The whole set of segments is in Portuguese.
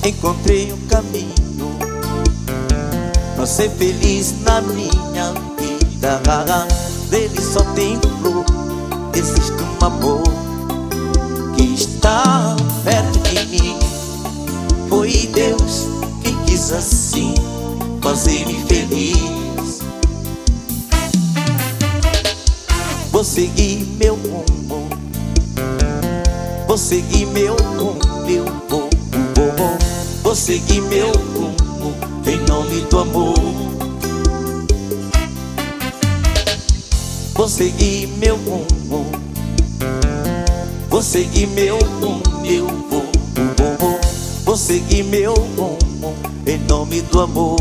encontrei um caminho pra ser feliz na minha vida. Dele só tem flor, existe um amor que está perto de mim. Foi Deus quem quis assim fazer-me feliz. Vou seguir meu rumo, vou seguir meu rumo, vou seguir meu rumo em nome do amor. Vou seguir meu rumo, vou seguir meu rumo, vou seguir meu rumo em nome do amor.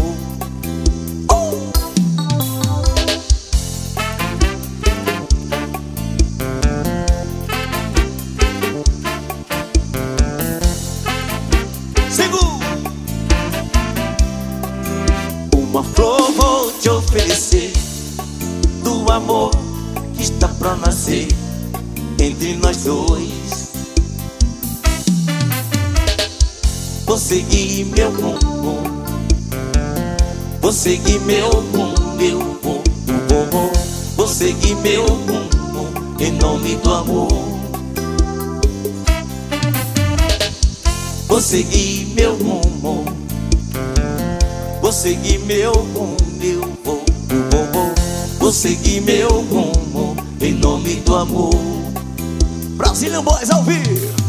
Uma flor vou te oferecer, do amor que está pra nascer entre nós dois. Vou seguir meu rumo, vou seguir meu rumo, vou seguir meu rumo em nome do amor. Vou seguir meu rumo, vou seguir meu rumo, vou seguir meu rumo em nome do amor. Brazilian Boys ao vivo.